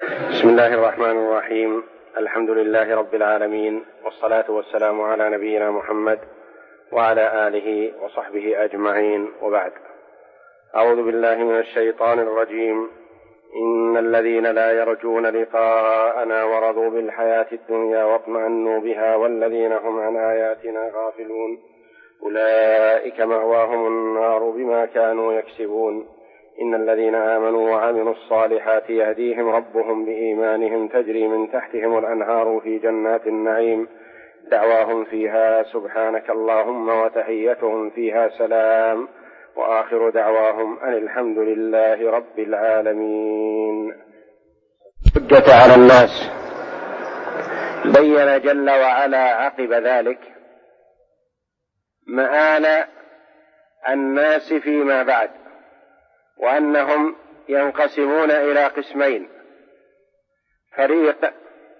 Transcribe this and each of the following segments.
بسم الله الرحمن الرحيم. الحمد لله رب العالمين، والصلاة والسلام على نبينا محمد وعلى آله وصحبه أجمعين، وبعد. أعوذ بالله من الشيطان الرجيم. إن الذين لا يرجون لقاءنا ورضوا بالحياة الدنيا واطمأنوا بها والذين هم عن آياتنا غافلون أولئك مأواهم النار بما كانوا يكسبون. إن الذين آمنوا وعملوا الصالحات يهديهم ربهم بإيمانهم تجري من تحتهم الأنهار في جنات النعيم دعواهم فيها سبحانك اللهم وتحيتهم فيها سلام وآخر دعواهم أن الحمد لله رب العالمين. حجة على الناس. بين جل وعلا عقب ذلك مآل الناس فيما بعد، وأنهم ينقسمون إلى قسمين: فريق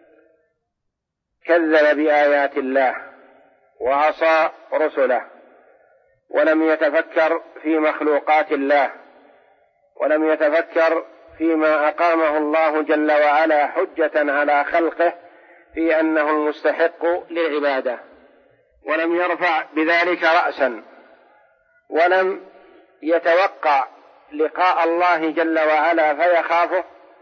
كذب بآيات الله وعصى رسله ولم يتفكر في مخلوقات الله، ولم يتفكر فيما أقامه الله جل وعلا حجة على خلقه في أنه المستحق للعبادة، ولم يرفع بذلك رأسا، ولم يتوقع لقاء الله جل وعلا فيخافه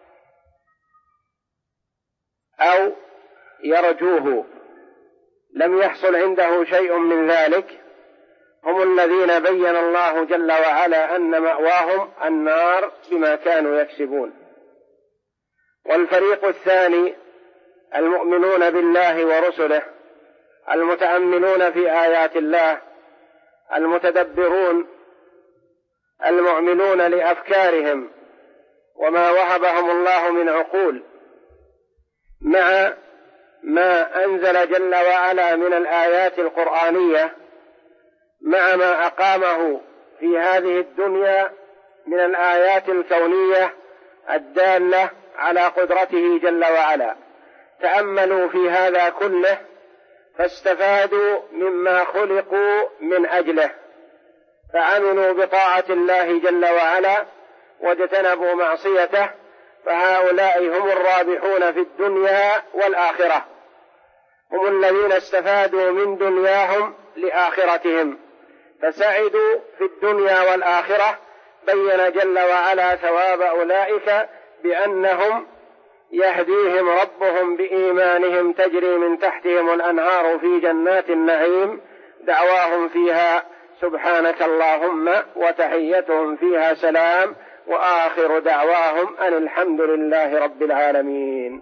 أو يرجوه، لم يحصل عنده شيء من ذلك. هم الذين بين الله جل وعلا أن مأواهم النار بما كانوا يكسبون. والفريق الثاني المؤمنون بالله ورسله، المتأملون في آيات الله، المتدبرون، المؤمنون لأفكارهم وما وهبهم الله من عقول، مع ما أنزل جل وعلا من الآيات القرآنية، مع ما أقامه في هذه الدنيا من الآيات الكونية الدالة على قدرته جل وعلا. تأملوا في هذا كله فاستفادوا مما خلقوا من أجله، فعملوا بطاعة الله جل وعلا واجتنبوا معصيته، فهؤلاء هم الرابحون في الدنيا والآخرة، هم الذين استفادوا من دنياهم لآخرتهم، فسعدوا في الدنيا والآخرة. بين جل وعلا ثواب أولئك بأنهم يهديهم ربهم بإيمانهم تجري من تحتهم الأنهار في جنات النعيم دعواهم فيها سبحانك اللهم وتحيتهم فيها سلام وآخر دعواهم أن الحمد لله رب العالمين.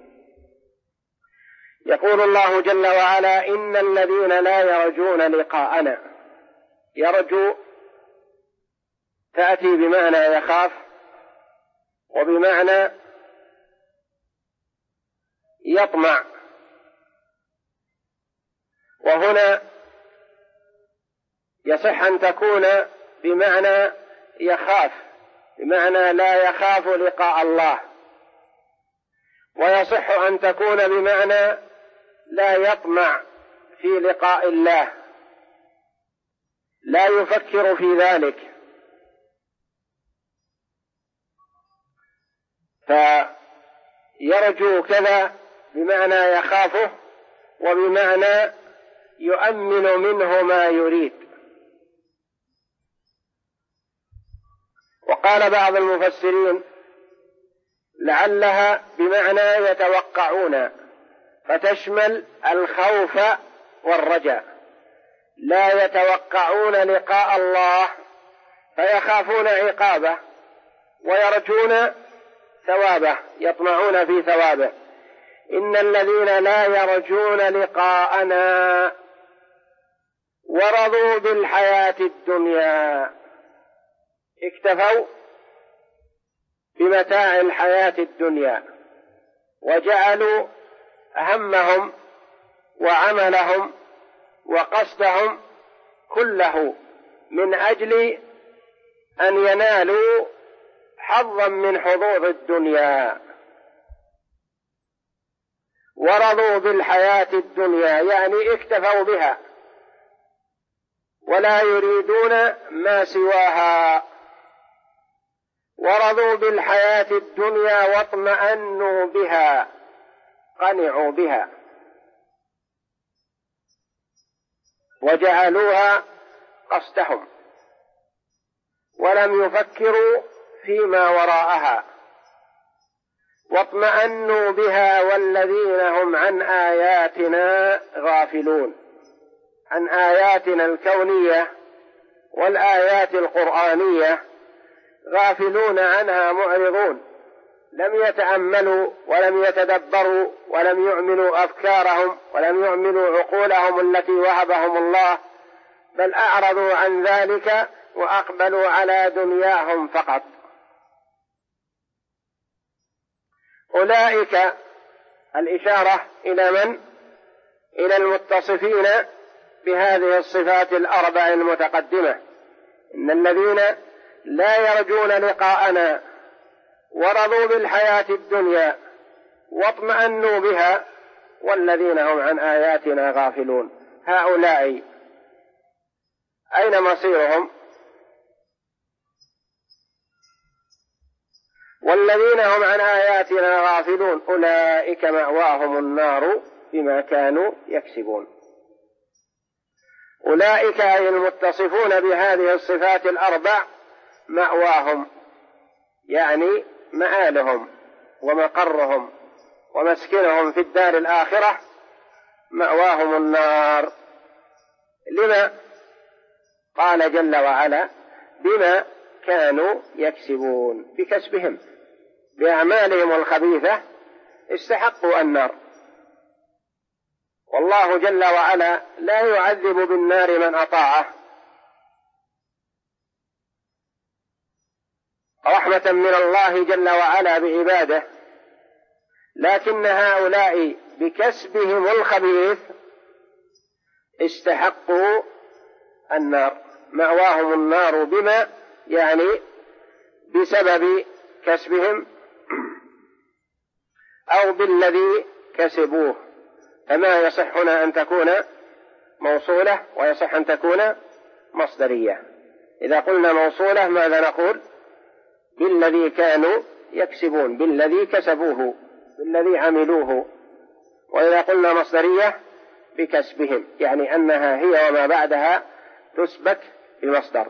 يقول الله جل وعلا: إن الذين لا يرجون لقاءنا. يرجو تأتي بمعنى يخاف وبمعنى يطمع، وهنا يصح أن تكون بمعنى يخاف، بمعنى لا يخاف لقاء الله، ويصح أن تكون بمعنى لا يطمع في لقاء الله، لا يفكر في ذلك. فيرجو كذا بمعنى يخافه، وبمعنى يؤمن منه ما يريد. وقال بعض المفسرين لعلها بمعنى يتوقعون، فتشمل الخوف والرجاء. لا يتوقعون لقاء الله فيخافون عقابه، ويرجون ثوابه، يطمعون في ثوابه. إن الذين لا يرجون لقاءنا ورضوا بالحياة الدنيا، اكتفوا بمتاع الحياة الدنيا وجعلوا همهم وعملهم وقصدهم كله من أجل أن ينالوا حظا من حظوظ الدنيا. ورضوا بالحياة الدنيا يعني اكتفوا بها ولا يريدون ما سواها، ورضوا بالحياة الدنيا واطمأنوا بها، قنعوا بها وجعلوها قصدهم ولم يفكروا فيما وراءها، واطمأنوا بها والذين هم عن آياتنا غافلون، عن آياتنا الكونية والآيات القرآنية غافلون عنها معرضون، لم يتأملوا ولم يتدبروا ولم يعملوا أفكارهم ولم يعملوا عقولهم التي وهبهم الله، بل أعرضوا عن ذلك وأقبلوا على دنياهم فقط. أولئك الإشارة إلى من؟ إلى المتصفين بهذه الصفات الأربع المتقدمة، إن الذين لا يرجون لقاءنا ورضوا بالحياة الدنيا واطمأنوا بها والذين هم عن آياتنا غافلون، هؤلاء أين مصيرهم؟ والذين هم عن آياتنا غافلون أولئك مأواهم النار بما كانوا يكسبون. أولئك أي المتصفون بهذه الصفات الأربع مأواهم، يعني مآلهم ومقرهم ومسكنهم في الدار الآخرة مأواهم النار. لما؟ قال جل وعلا بما كانوا يكسبون، بكسبهم بأعمالهم الخبيثة استحقوا النار، والله جل وعلا لا يعذب بالنار من أطاعه رحمة من الله جل وعلا بعباده، لكن هؤلاء بكسبهم الخبيث استحقوا النار، مأواهم النار بما يعني بسبب كسبهم أو بالذي كسبوه، فما يصح هنا أن تكون موصولة ويصح أن تكون مصدرية. إذا قلنا موصولة ماذا نقول؟ بالذي كانوا يكسبون، بالذي كسبوه، بالذي عملوه. وإذا قلنا مصدرية بكسبهم، يعني أنها هي وما بعدها تسبك بمصدر.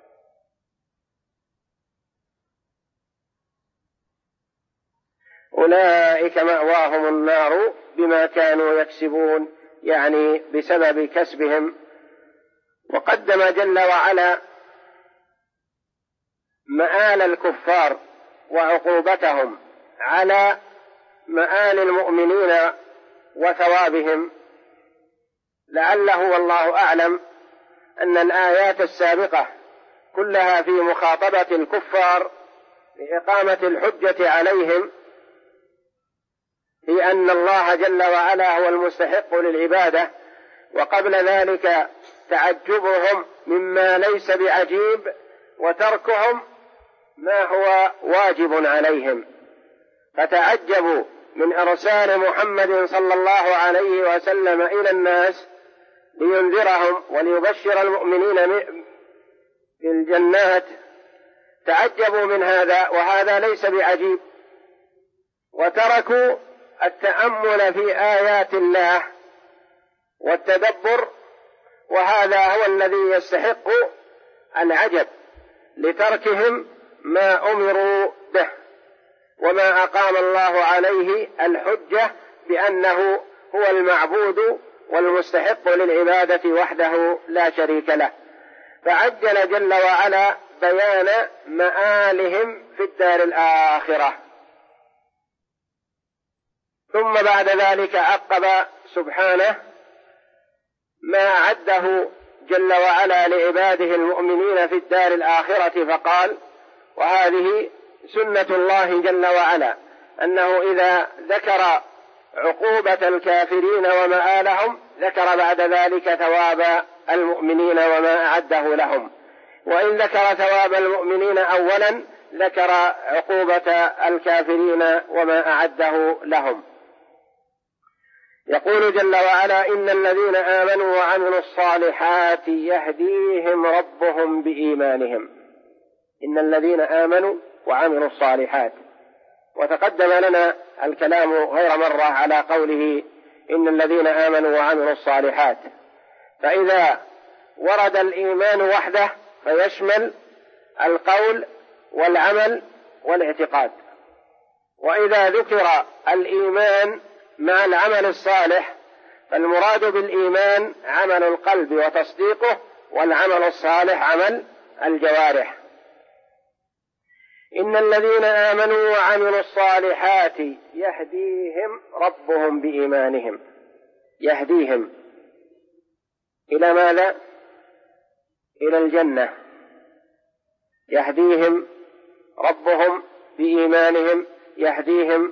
أولئك مأواهم النار بما كانوا يكسبون، يعني بسبب كسبهم. وقدم جل وعلا مآل الكفار وعقوبتهم على مآل المؤمنين وثوابهم، لعله والله أعلم أن الآيات السابقة كلها في مخاطبة الكفار لإقامة الحجة عليهم في أن الله جل وعلا هو المستحق للعبادة، وقبل ذلك تعجبهم مما ليس بعجيب وتركهم ما هو واجب عليهم، فتعجبوا من إرسال محمد صلى الله عليه وسلم إلى الناس لينذرهم وليبشر المؤمنين بالجنات، تعجبوا من هذا وهذا ليس بعجيب، وتركوا التأمل في آيات الله والتدبر، وهذا هو الذي يستحق العجب لتركهم ما أمروا به وما أقام الله عليه الحجة بأنه هو المعبود والمستحق للعبادة وحده لا شريك له. فعجل جل وعلا بيان مآلهم في الدار الآخرة، ثم بعد ذلك عقب سبحانه ما أعده جل وعلا لعباده المؤمنين في الدار الآخرة، فقال: وهذه سنة الله جل وعلا، أنه إذا ذكر عقوبة الكافرين ومآلهم ذكر بعد ذلك ثواب المؤمنين وما أعده لهم، وإن ذكر ثواب المؤمنين أولا ذكر عقوبة الكافرين وما أعده لهم. يقول جل وعلا: إن الذين آمنوا وعملوا الصالحات يهديهم ربهم بإيمانهم. إن الذين آمنوا وعملوا الصالحات. وتقدم لنا الكلام غير مرة على قوله إن الذين آمنوا وعملوا الصالحات، فإذا ورد الإيمان وحده فيشمل القول والعمل والاعتقاد، وإذا ذكر الإيمان مع العمل الصالح فالمراد بالإيمان عمل القلب وتصديقه، والعمل الصالح عمل الجوارح. إن الذين آمنوا وعملوا الصالحات يهديهم ربهم بإيمانهم. يهديهم إلى ماذا؟ إلى الجنة. يهديهم ربهم بإيمانهم، يهديهم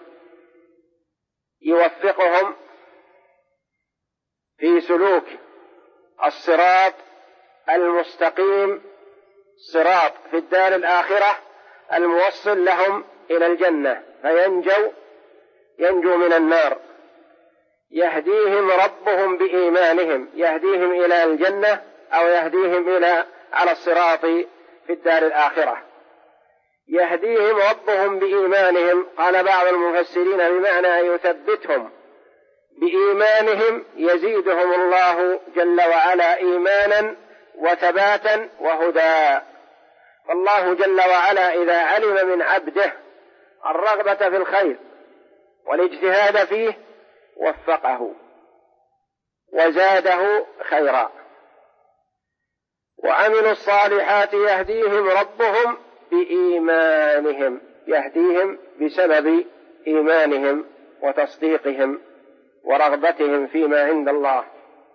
يوفقهم في سلوك الصراط المستقيم، صراط في الدار الآخرة الموصل لهم إلى الجنة ينجو من النار. يهديهم ربهم بإيمانهم، يهديهم إلى الجنة أو يهديهم على الصراط في الدار الآخرة. يهديهم ربهم بإيمانهم، قال بعض المفسرين بمعنى يثبتهم بإيمانهم، يزيدهم الله جل وعلا إيمانا وثباتا وهدى. فالله جل وعلا إذا علم من عبده الرغبة في الخير والاجتهاد فيه وفقه وزاده خيرا. وعملوا الصالحات يهديهم ربهم بإيمانهم، يهديهم بسبب إيمانهم وتصديقهم ورغبتهم فيما عند الله.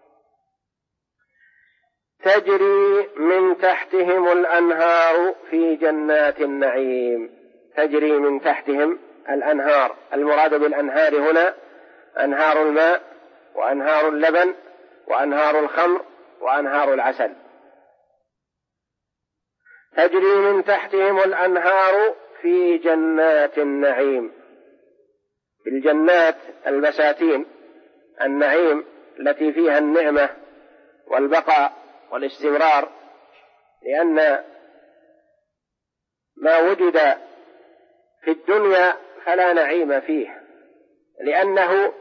تجري من تحتهم الأنهار في جنات النعيم. تجري من تحتهم الأنهار، المراد بالأنهار هنا أنهار الماء وأنهار اللبن وأنهار الخمر وأنهار العسل. تجري من تحتهم الأنهار في جنات النعيم. في الجنات البساتين النعيم التي فيها النعمة والبقاء والاستمرار، لأن ما وجد في الدنيا فلا نعيم فيه، لأنه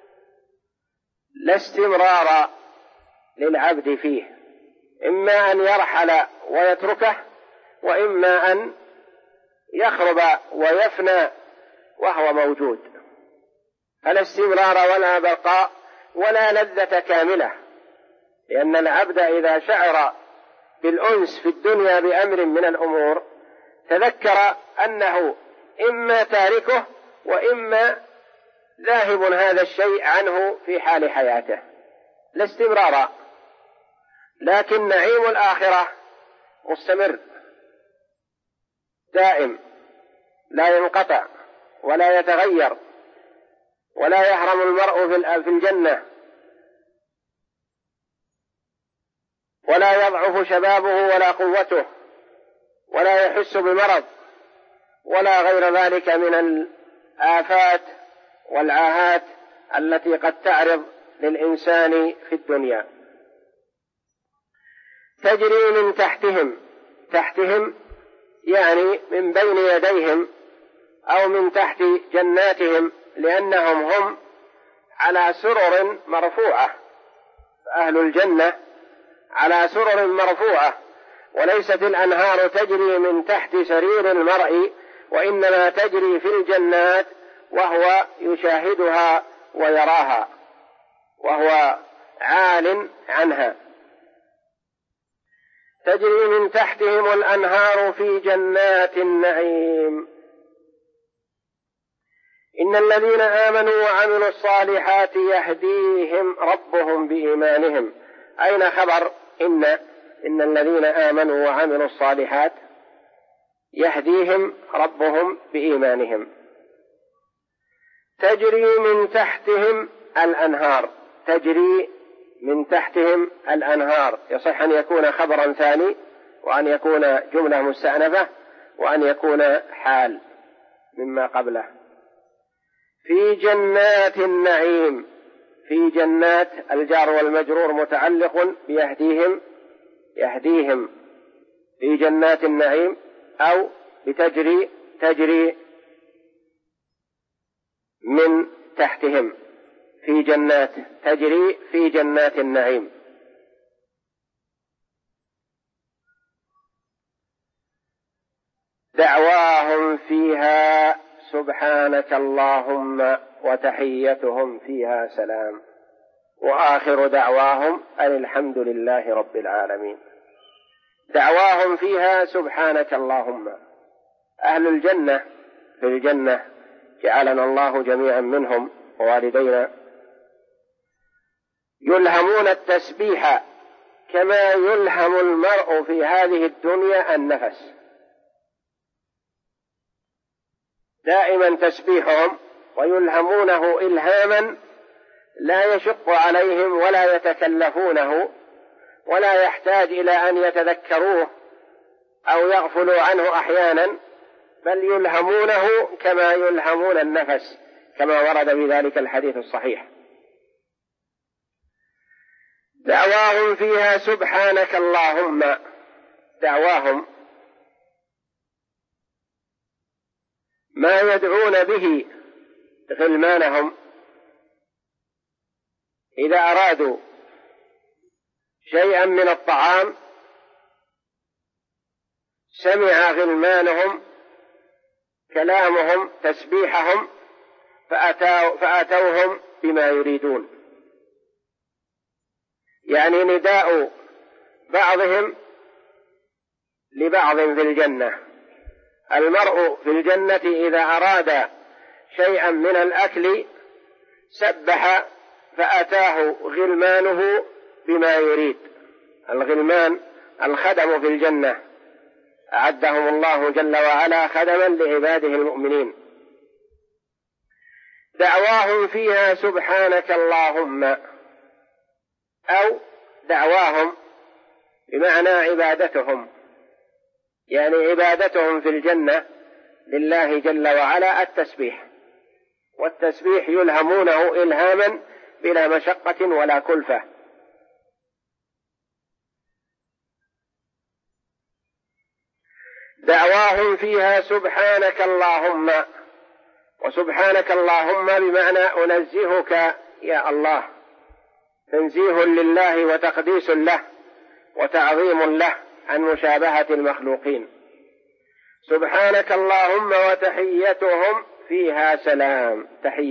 لا استمرار للعبد فيه، إما أن يرحل ويتركه، وإما أن يخرب ويفنى وهو موجود، فلا استمرار ولا بقاء ولا لذة كاملة. لأن العبد إذا شعر بالأنس في الدنيا بأمر من الأمور تذكر أنه إما تاركه وإما ذاهب هذا الشيء عنه في حال حياته، لا استمرار. لكن نعيم الآخرة مستمر دائم لا ينقطع ولا يتغير، ولا يهرم المرء في الجنة، ولا يضعف شبابه ولا قوته، ولا يحس بمرض ولا غير ذلك من الآفات والعاهات التي قد تعرض للإنسان في الدنيا. تجري من تحتهم يعني من بين يديهم أو من تحت جناتهم، لأنهم هم على سرر مرفوعة، أهل الجنة على سرر مرفوعة، وليست الأنهار تجري من تحت سرير المرء، وإنما تجري في الجنات وهو يشاهدها ويراها وهو عال عنها. تجري من تحتهم الأنهار في جنات النعيم. إن الذين آمنوا وعملوا الصالحات يهديهم ربهم بإيمانهم. أين خبر إن الذين آمنوا وعملوا الصالحات يهديهم ربهم بإيمانهم. تجري من تحتهم الأنهار. تجري من تحتهم الأنهار يصح أن يكون خبرا ثاني، وأن يكون جملة مستأنفة، وأن يكون حال مما قبله. في جنات النعيم. في جنات الجار والمجرور متعلق بيهديهم، يهديهم في جنات النعيم، أو بتجري تجري من تحتهم تجري في جنات النعيم. دعواهم فيها سبحانك اللهم وتحيتهم فيها سلام وآخر دعواهم أن الحمد لله رب العالمين. دعواهم فيها سبحانك اللهم. أهل الجنة في الجنة جعلنا الله جميعا منهم ووالدينا يلهمون التسبيح كما يلهم المرء في هذه الدنيا النفس. دائما تسبيحهم ويلهمونه إلهاما لا يشق عليهم ولا يتكلفونه ولا يحتاج إلى أن يتذكروه أو يغفلوا عنه أحيانا، بل يلهمونه كما يلهمون النفس كما ورد بذلك الحديث الصحيح. دعواهم فيها سبحانك اللهم. دعواهم ما يدعون به غلمانهم إذا أرادوا شيئا من الطعام سمع غلمانهم كلامهم تسبيحهم فأتوهم بما يريدون. يعني نداء بعضهم لبعض في الجنة. المرء في الجنة إذا أراد شيئا من الأكل سبح فأتاه غلمانه بما يريد. الغلمان الخدم في الجنة أعدهم الله جل وعلا خدما لعباده المؤمنين. دعواهم فيها سبحانك اللهم، أو دعواهم بمعنى عبادتهم، يعني عبادتهم في الجنة لله جل وعلا التسبيح، والتسبيح يلهمونه إلهاما بلا مشقة ولا كلفة. دعواهم فيها سبحانك اللهم. وسبحانك اللهم بمعنى أنزهك يا الله، تنزيه لله وتقديس له وتعظيم له عن مشابهة المخلوقين. سبحانك اللهم وتحيتهم فيها سلام.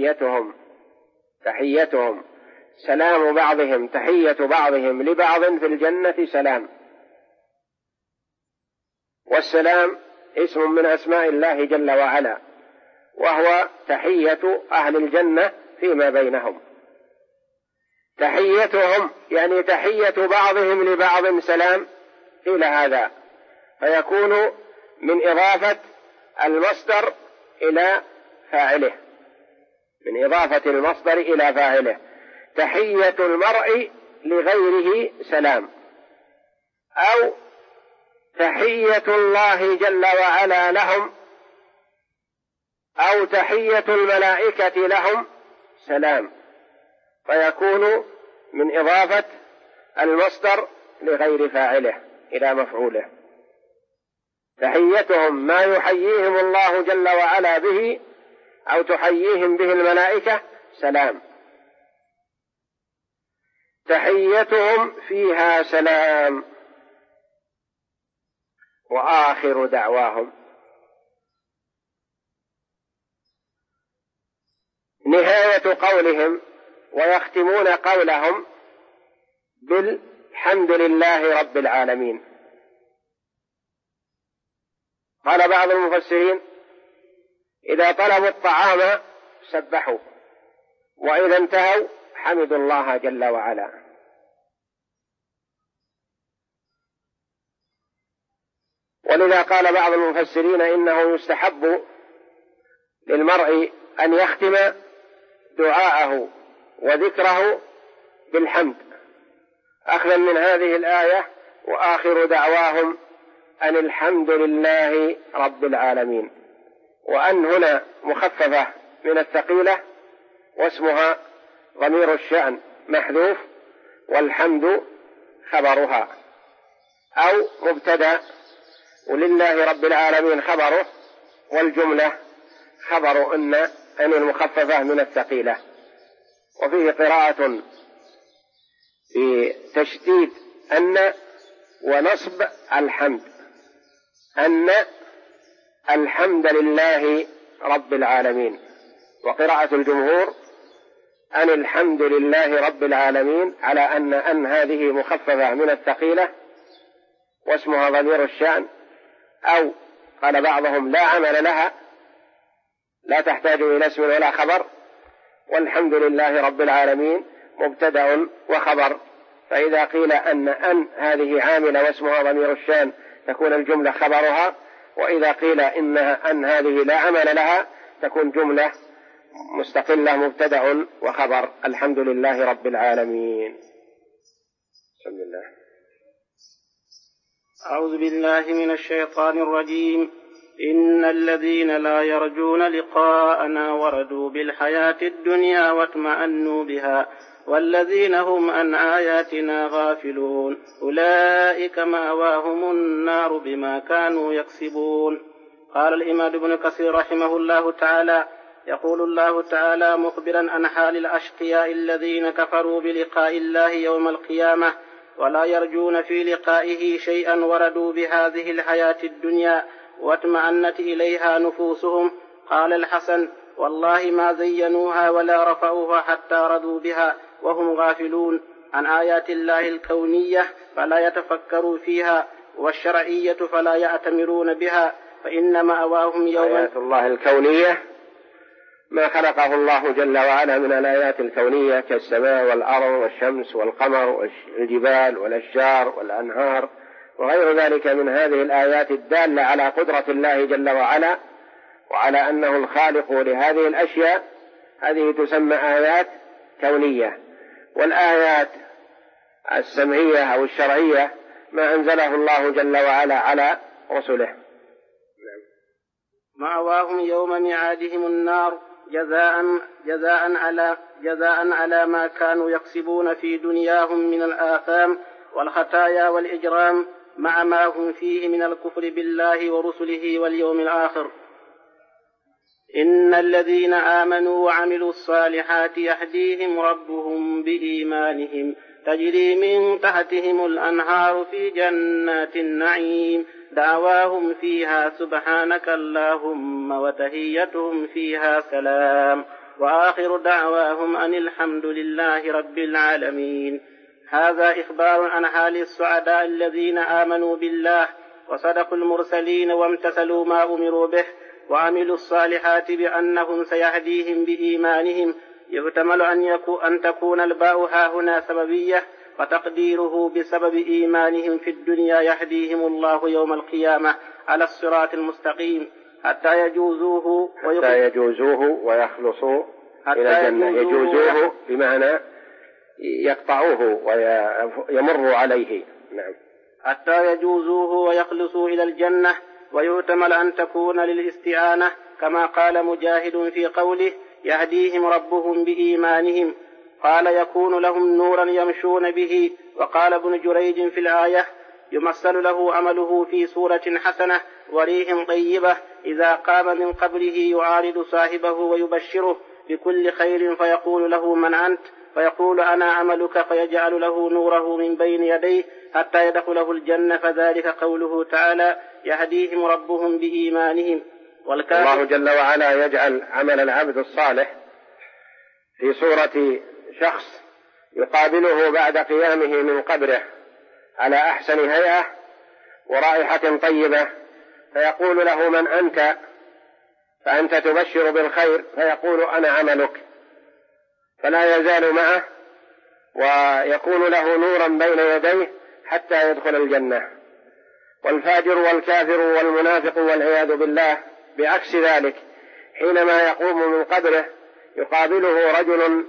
تحيتهم سلام بعضهم، تحية بعضهم لبعض في الجنة سلام. والسلام اسم من أسماء الله جل وعلا، وهو تحية أهل الجنة فيما بينهم. تحيتهم يعني تحية بعضهم لبعض سلام إلى هذا، فيكون من إضافة المصدر إلى فاعله، من إضافة المصدر إلى فاعله. تحية المرء لغيره سلام، أو تحية الله جل وعلا لهم، أو تحية الملائكة لهم سلام، فيكون من إضافة المصدر لغير فاعله إلى مفعوله. تحيتهم ما يحييهم الله جل وعلا به أو تحييهم به الملائكة سلام. تحيتهم فيها سلام وآخر دعواهم. نهاية قولهم ويختمون قولهم بالحمد لله رب العالمين. قال بعض المفسرين إذا طلبوا الطعام سبحوا، وإذا انتهوا حمدوا الله جل وعلا. ولذا قال بعض المفسرين إنه يستحب للمرء أن يختم دعاءه وذكره بالحمد، أخذا من هذه الآية وآخر دعواهم أن الحمد لله رب العالمين. وأن هنا مخففة من الثقيلة، واسمها ضمير الشأن محذوف، والحمد خبرها، أو مبتدأ ولله رب العالمين خبره، والجملة خبر أن المخففة من الثقيلة. وفيه قراءة بتشديد أن ونصب الحمد، أن الحمد لله رب العالمين، وقراءة الجمهور أن الحمد لله رب العالمين، على أن هذه مخففة من الثقيلة واسمها ضمير الشأن، أو قال بعضهم لا عمل لها، لا تحتاج إلى اسم ولا خبر، والحمد لله رب العالمين مبتدأ وخبر. فإذا قيل أن هذه عاملة واسمها ضمير الشأن تكون الجملة خبرها، وإذا قيل أن هذه لا عمل لها تكون جملة مستقلة مبتدأ وخبر. الحمد لله رب العالمين. بسم الله. أعوذ بالله من الشيطان الرجيم. إن الذين لا يرجون لقاءنا وردوا بالحياة الدنيا واطمأنوا بها والذين هم عن آياتنا غافلون أولئك مأواهم النار بما كانوا يكسبون. قال الإمام ابن كثير رحمه الله تعالى: يقول الله تعالى مخبرا عن حال الأشقياء الذين كفروا بلقاء الله يوم القيامة ولا يرجون في لقائه شيئا وردوا بهذه الحياة الدنيا واطمأنت إليها نفوسهم. قال الحسن: والله ما زينوها ولا رفعوها حتى رضوا بها وهم غافلون عن آيات الله الكونية فلا يتفكروا فيها، والشرعية فلا يأتمرون بها، فإن مأواهم يوم آيات الله الكونية ما خلقه الله جل وعلا من الآيات الكونية كالسماء والأرض والشمس والقمر والجبال والأشجار والأنهار وغير ذلك من هذه الآيات الدالة على قدرة الله جل وعلا وعلى أنه الخالق لهذه الأشياء، هذه تسمى آيات كونية. والآيات السمعية أو الشرعية ما أنزله الله جل وعلا على رسله. مأواهم يوم ميعادهم النار جزاء على ما كانوا يكسبون في دنياهم من الآثام والخطايا والإجرام مع ما هم فيه من الكفر بالله ورسله واليوم الآخر. إن الذين آمنوا وعملوا الصالحات يهديهم ربهم بإيمانهم تجري من تحتهم الأنهار في جنات النعيم دعواهم فيها سبحانك اللهم وتحيتهم فيها سلام وآخر دعواهم أن الحمد لله رب العالمين. هذا إخبار عن حال السعداء الذين آمنوا بالله وصدقوا المرسلين وامتثلوا ما أمروا به وعملوا الصالحات بأنهم سيهديهم بإيمانهم. يحتمل أن تكون الباء هاهنا سببية وتقديره بسبب إيمانهم في الدنيا يهديهم الله يوم القيامة على الصراط المستقيم حتى يجوزوه ويخلصوا إلى الجنة. يجوزوه بمعنى يقطعوه ويمروا عليه. نعم. حتى يجوزوه ويخلصوا إلى الجنة. ويحتمل أن تكون للاستعانة كما قال مجاهد في قوله يهديهم ربهم بإيمانهم، قال يكون لهم نورا يمشون به. وقال ابن جريج في الآية يمثل له عمله في صورة حسنة وريح طيبة إذا قام من قبره يعارض صاحبه ويبشره بكل خير فيقول له من أنت؟ فيقول أنا عملك، فيجعل له نوره من بين يديه حتى يدخله الجنة. فذلك قوله تعالى يهديهم ربهم بإيمانهم. الله جل وعلا يجعل عمل العبد الصالح في صورة شخص يقابله بعد قيامه من قبره على أحسن هيئة ورائحة طيبة، فيقول له من أنت؟ فأنت تبشر بالخير، فيقول أنا عملك، فلا يزال معه ويكون له نورا بين يديه حتى يدخل الجنة. والفاجر والكافر والمنافق والعياذ بالله بعكس ذلك، حينما يقوم من قبره يقابله رجل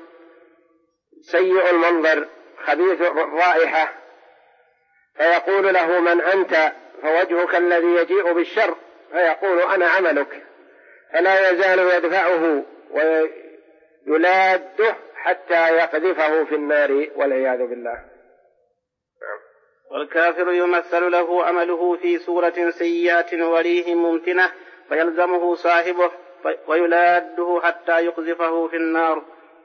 سيء المنظر خبيث الرائحة، فيقول له من أنت؟ فوجهك الذي يجيء بالشر، فيقول أنا عملك، فلا يزال يدفعه ويلاده حتى يقذفه في النار والعياذ بالله. والكافر يمثل له عمله في صورة سيئة وريه ممتنة فيلزمه صاحبه ويلاده حتى يقذفه في النار.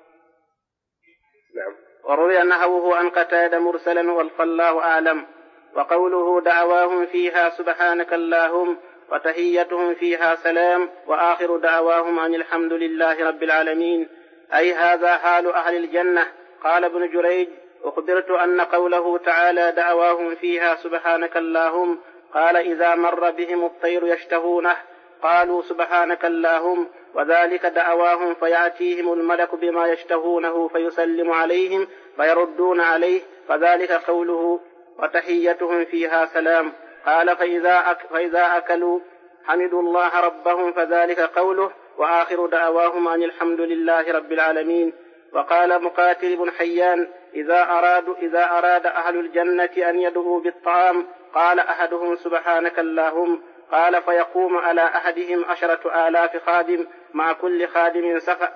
نعم. وروي نحوه عن قتادة مرسلا والله أعلم. وقوله دعواهم فيها سبحانك اللهم وتحيتهم فيها سلام وآخر دعواهم أن الحمد لله رب العالمين، أي هذا حال أهل الجنة. قال ابن جريج: أخبرت أن قوله تعالى دعواهم فيها سبحانك اللهم قال إذا مر بهم الطير يشتهونه قالوا سبحانك اللهم، وذلك دعواهم فيأتيهم الملك بما يشتهونه فيسلم عليهم فيردون عليه، فذلك قوله وتحيتهم فيها سلام. قال فإذا أكلوا حمدوا الله ربهم، فذلك قوله وآخر دعواهم أن الحمد لله رب العالمين. وقال مقاتل بن حيان: إذا أراد أهل الجنة أن يدعوا بالطعام قال أحدهم سبحانك اللهم، قال فيقوم على أحدهم 10,000 خادم مع كل خادم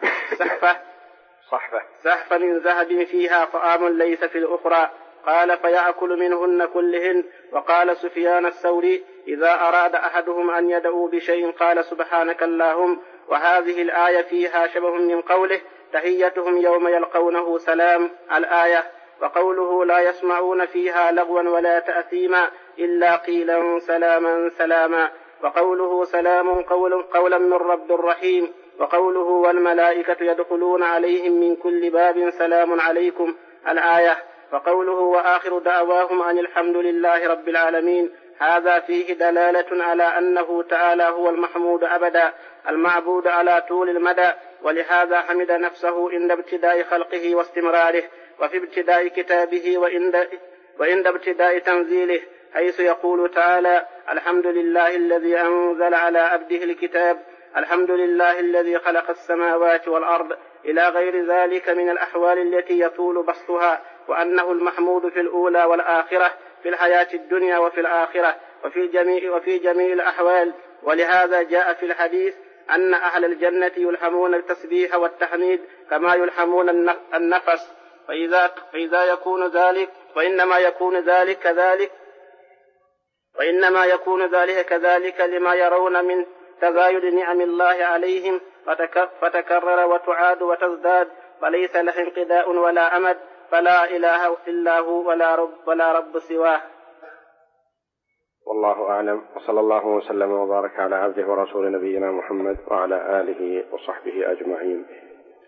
صحفة من ذهب فيها طعام ليس في الأخرى، قال فيأكل منهن كلهن. وقال سفيان الثوري: إذا أراد أحدهم أن يدعو بشيء قال سبحانك اللهم. وهذه الآية فيها شبه من قوله تحيتهم يوم يلقونه سلام الآية. وقوله لا يسمعون فيها لغوا ولا تأثيما إلا قيلا سلاما سلاما. وقوله سلام قولا من رب رحيم. وقوله والملائكة يدخلون عليهم من كل باب سلام عليكم الآية. وقوله وآخر دعواهم أن الحمد لله رب العالمين، هذا فيه دلالة على أنه تعالى هو المحمود أبدا المعبود على طول المدى، ولهذا حمد نفسه عند ابتداء خلقه واستمراره، وفي ابتداء كتابه وعند ابتداء تنزيله، حيث يقول تعالى الحمد لله الذي أنزل على عبده الكتاب، الحمد لله الذي خلق السماوات والأرض، إلى غير ذلك من الأحوال التي يطول بسطها، وأنه المحمود في الأولى والآخرة، في الحياة الدنيا وفي الآخرة، وفي جميع الأحوال. ولهذا جاء في الحديث أن أهل الجنة يلهمون التسبيح والتحميد كما يلهمون النفس، فإذا يكون ذلك وإنما يكون ذلك كذلك لما يرون من تزايد نعم الله عليهم، فتكرر وتعاد وتزداد، فليس له انقضاء ولا أمد، فلا إله إلا هو ولا رب سواه. والله أعلم، وصلى الله وسلم وبارك على عبده ورسول نبينا محمد وعلى آله وصحبه أجمعين.